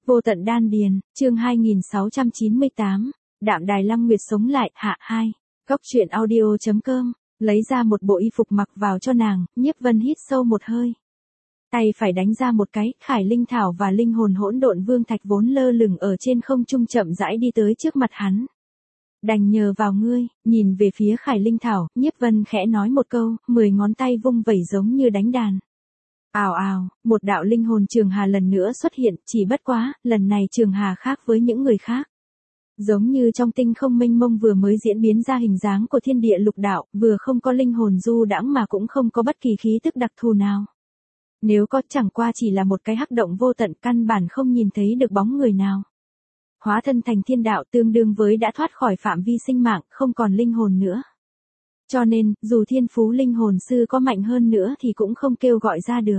Vô tận đan điền, chương 2698, Đạm Đài Lăng Nguyệt sống lại, hạ 2. Góc truyện audio.com, lấy ra một bộ y phục mặc vào cho nàng, Nhiếp Vân hít sâu một hơi. Tay phải đánh ra một cái, Khải Linh Thảo và linh hồn hỗn độn vương thạch vốn lơ lửng ở trên không trung chậm rãi đi tới trước mặt hắn. Đành nhờ vào ngươi, nhìn về phía Khải Linh Thảo, Nhiếp Vân khẽ nói một câu, 10 ngón tay vung vẩy giống như đánh đàn. Ào ào, một đạo linh hồn trường hà lần nữa xuất hiện, chỉ bất quá, lần này trường hà khác với những người khác. Giống như trong tinh không mênh mông vừa mới diễn biến ra hình dáng của thiên địa lục đạo, vừa không có linh hồn du đãng mà cũng không có bất kỳ khí tức đặc thù nào. Nếu có chẳng qua chỉ là một cái hắc động vô tận, căn bản không nhìn thấy được bóng người nào. Hóa thân thành thiên đạo tương đương với đã thoát khỏi phạm vi sinh mạng, không còn linh hồn nữa. Cho nên, dù thiên phú linh hồn sư có mạnh hơn nữa thì cũng không kêu gọi ra được.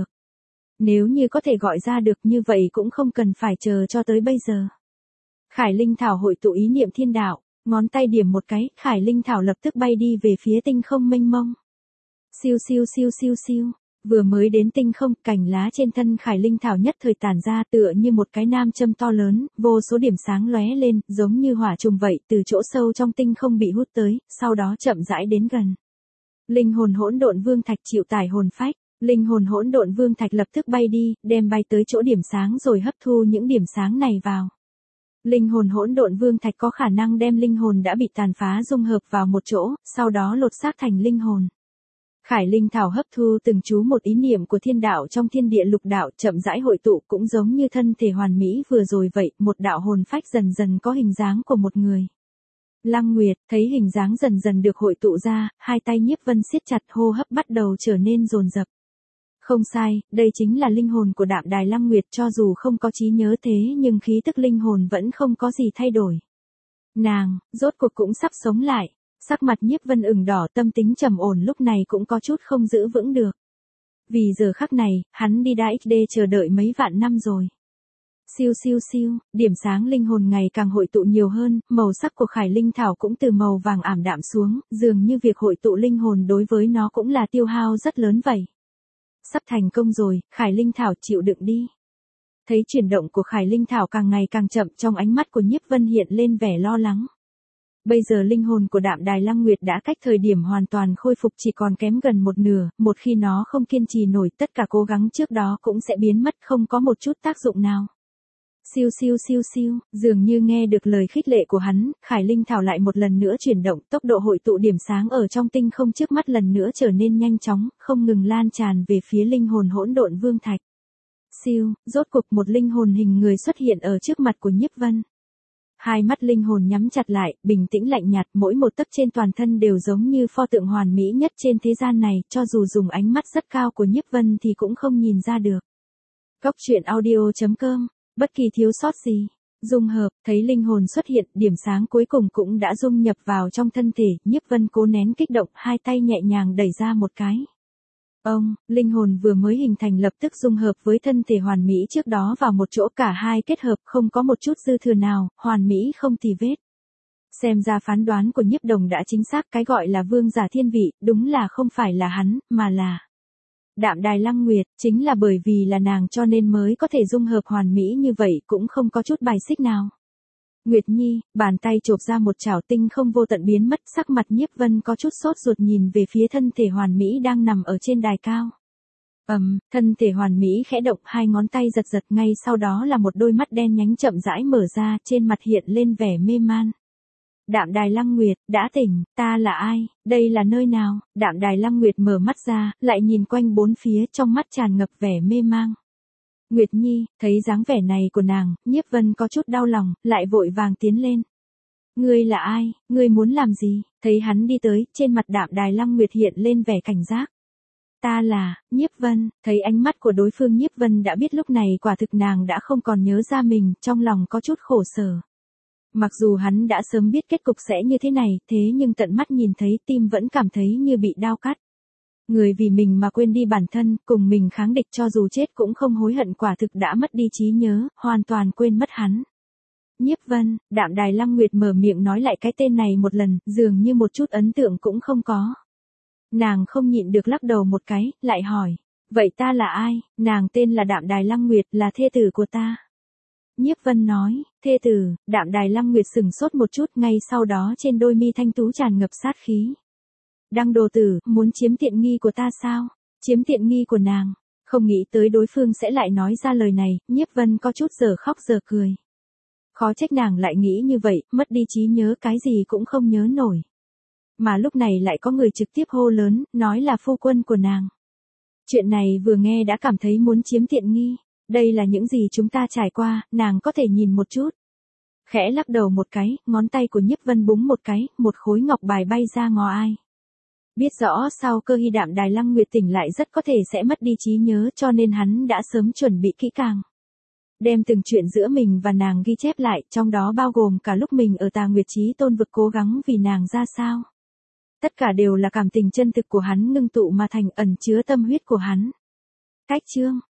Nếu như có thể gọi ra được như vậy cũng không cần phải chờ cho tới bây giờ. Khải Linh Thảo hội tụ ý niệm thiên đạo, ngón tay điểm một cái, Khải Linh Thảo lập tức bay đi về phía tinh không mênh mông. Siêu siêu siêu siêu siêu, vừa mới đến tinh không, cành lá trên thân Khải Linh Thảo nhất thời tản ra tựa như một cái nam châm to lớn, vô số điểm sáng lóe lên, giống như hỏa trùng vậy, từ chỗ sâu trong tinh không bị hút tới, sau đó chậm rãi đến gần. Linh hồn hỗn độn vương thạch chịu tải hồn phách, linh hồn hỗn độn vương thạch lập tức bay đi, đem bay tới chỗ điểm sáng rồi hấp thu những điểm sáng này vào. Linh hồn hỗn độn vương thạch có khả năng đem linh hồn đã bị tàn phá dung hợp vào một chỗ, sau đó lột xác thành linh hồn. Khải Linh Thảo hấp thu từng chú một ý niệm của thiên đạo trong thiên địa lục đạo, chậm rãi hội tụ, cũng giống như thân thể hoàn mỹ vừa rồi vậy, một đạo hồn phách dần dần có hình dáng của một người. Lăng Nguyệt thấy hình dáng dần dần được hội tụ ra, hai tay Nhiếp Vân siết chặt, hô hấp bắt đầu trở nên dồn dập. Không sai, đây chính là linh hồn của Đạm Đài Lăng Nguyệt, cho dù không có trí nhớ thế nhưng khí tức linh hồn vẫn không có gì thay đổi. Nàng, rốt cuộc cũng sắp sống lại. Sắc mặt Nhiếp Vân ửng đỏ, tâm tính trầm ổn lúc này cũng có chút không giữ vững được. Vì giờ khắc này, hắn đi đa XD chờ đợi mấy vạn năm rồi. Siêu siêu siêu, điểm sáng linh hồn ngày càng hội tụ nhiều hơn, màu sắc của Khải Linh Thảo cũng từ màu vàng ảm đạm xuống, dường như việc hội tụ linh hồn đối với nó cũng là tiêu hao rất lớn vậy. Sắp thành công rồi, Khải Linh Thảo chịu đựng đi. Thấy chuyển động của Khải Linh Thảo càng ngày càng chậm, trong ánh mắt của Nhiếp Vân hiện lên vẻ lo lắng. Bây giờ linh hồn của Đạm Đài Lăng Nguyệt đã cách thời điểm hoàn toàn khôi phục chỉ còn kém gần một nửa, một khi nó không kiên trì nổi, tất cả cố gắng trước đó cũng sẽ biến mất, không có một chút tác dụng nào. Siêu siêu siêu siêu, dường như nghe được lời khích lệ của hắn, Khải Linh Thảo lại một lần nữa chuyển động, tốc độ hội tụ điểm sáng ở trong tinh không trước mắt lần nữa trở nên nhanh chóng, không ngừng lan tràn về phía linh hồn hỗn độn vương thạch. Siêu, rốt cuộc một linh hồn hình người xuất hiện ở trước mặt của Nhiếp Vân. Hai mắt linh hồn nhắm chặt lại, bình tĩnh lạnh nhạt, mỗi một tấc trên toàn thân đều giống như pho tượng hoàn mỹ nhất trên thế gian này, cho dù dùng ánh mắt rất cao của Nhiếp Vân thì cũng không nhìn ra được. Góc truyện audio.com, bất kỳ thiếu sót gì. Dung hợp, thấy linh hồn xuất hiện, điểm sáng cuối cùng cũng đã dung nhập vào trong thân thể, Nhiếp Vân cố nén kích động, hai tay nhẹ nhàng đẩy ra một cái. Linh hồn vừa mới hình thành lập tức dung hợp với thân thể hoàn mỹ trước đó vào một chỗ, cả hai kết hợp không có một chút dư thừa nào, hoàn mỹ không tì vết. Xem ra phán đoán của Nhiếp Đồng đã chính xác, cái gọi là vương giả thiên vị, đúng là không phải là hắn, mà là Đạm Đài Lăng Nguyệt, chính là bởi vì là nàng cho nên mới có thể dung hợp hoàn mỹ như vậy, cũng không có chút bài xích nào. Nguyệt Nhi, bàn tay chộp ra một chảo tinh không vô tận biến mất, sắc mặt Nhiếp Vân có chút sốt ruột nhìn về phía thân thể hoàn mỹ đang nằm ở trên đài cao. Thân thể hoàn mỹ khẽ động, hai ngón tay giật giật, ngay sau đó là một đôi mắt đen nhánh chậm rãi mở ra, trên mặt hiện lên vẻ mê man. Đạm Đài Lăng Nguyệt, đã tỉnh, ta là ai, đây là nơi nào? Đạm Đài Lăng Nguyệt mở mắt ra, lại nhìn quanh bốn phía, trong mắt tràn ngập vẻ mê mang. Nguyệt Nhi, thấy dáng vẻ này của nàng, Nhiếp Vân có chút đau lòng, lại vội vàng tiến lên. Ngươi là ai, ngươi muốn làm gì? Thấy hắn đi tới, trên mặt Đạm Đài Lăng Nguyệt hiện lên vẻ cảnh giác. Ta là, Nhiếp Vân, thấy ánh mắt của đối phương Nhiếp Vân đã biết lúc này quả thực nàng đã không còn nhớ ra mình, trong lòng có chút khổ sở. Mặc dù hắn đã sớm biết kết cục sẽ như thế này, thế nhưng tận mắt nhìn thấy tim vẫn cảm thấy như bị đao cắt. Người vì mình mà quên đi bản thân, cùng mình kháng địch cho dù chết cũng không hối hận, quả thực đã mất đi trí nhớ, hoàn toàn quên mất hắn. Nhiếp Vân, Đạm Đài Lăng Nguyệt mở miệng nói lại cái tên này một lần, dường như một chút ấn tượng cũng không có. Nàng không nhịn được lắc đầu một cái, lại hỏi, vậy ta là ai? Nàng tên là Đạm Đài Lăng Nguyệt, là thê tử của ta. Nhiếp Vân nói, thê tử. Đạm Đài Lăng Nguyệt sừng sốt một chút, ngay sau đó trên đôi mi thanh tú tràn ngập sát khí. Đăng đồ tử, muốn chiếm tiện nghi của ta sao? Chiếm tiện nghi của nàng. Không nghĩ tới đối phương sẽ lại nói ra lời này, Nhiếp Vân có chút giờ khóc giờ cười. Khó trách nàng lại nghĩ như vậy, mất đi trí nhớ cái gì cũng không nhớ nổi. Mà lúc này lại có người trực tiếp hô lớn, nói là phu quân của nàng. Chuyện này vừa nghe đã cảm thấy muốn chiếm tiện nghi. Đây là những gì chúng ta trải qua, nàng có thể nhìn một chút. Khẽ lắc đầu một cái, ngón tay của Nhiếp Vân búng một cái, một khối ngọc bài bay ra ngó ai. Biết rõ sau Cơ Hy Đạm Đài Lăng Nguyệt tỉnh lại rất có thể sẽ mất đi trí nhớ, cho nên hắn đã sớm chuẩn bị kỹ càng. Đem từng chuyện giữa mình và nàng ghi chép lại, trong đó bao gồm cả lúc mình ở Tà Nguyệt Chí Tôn vực cố gắng vì nàng ra sao. Tất cả đều là cảm tình chân thực của hắn ngưng tụ mà thành, ẩn chứa tâm huyết của hắn. Cách chương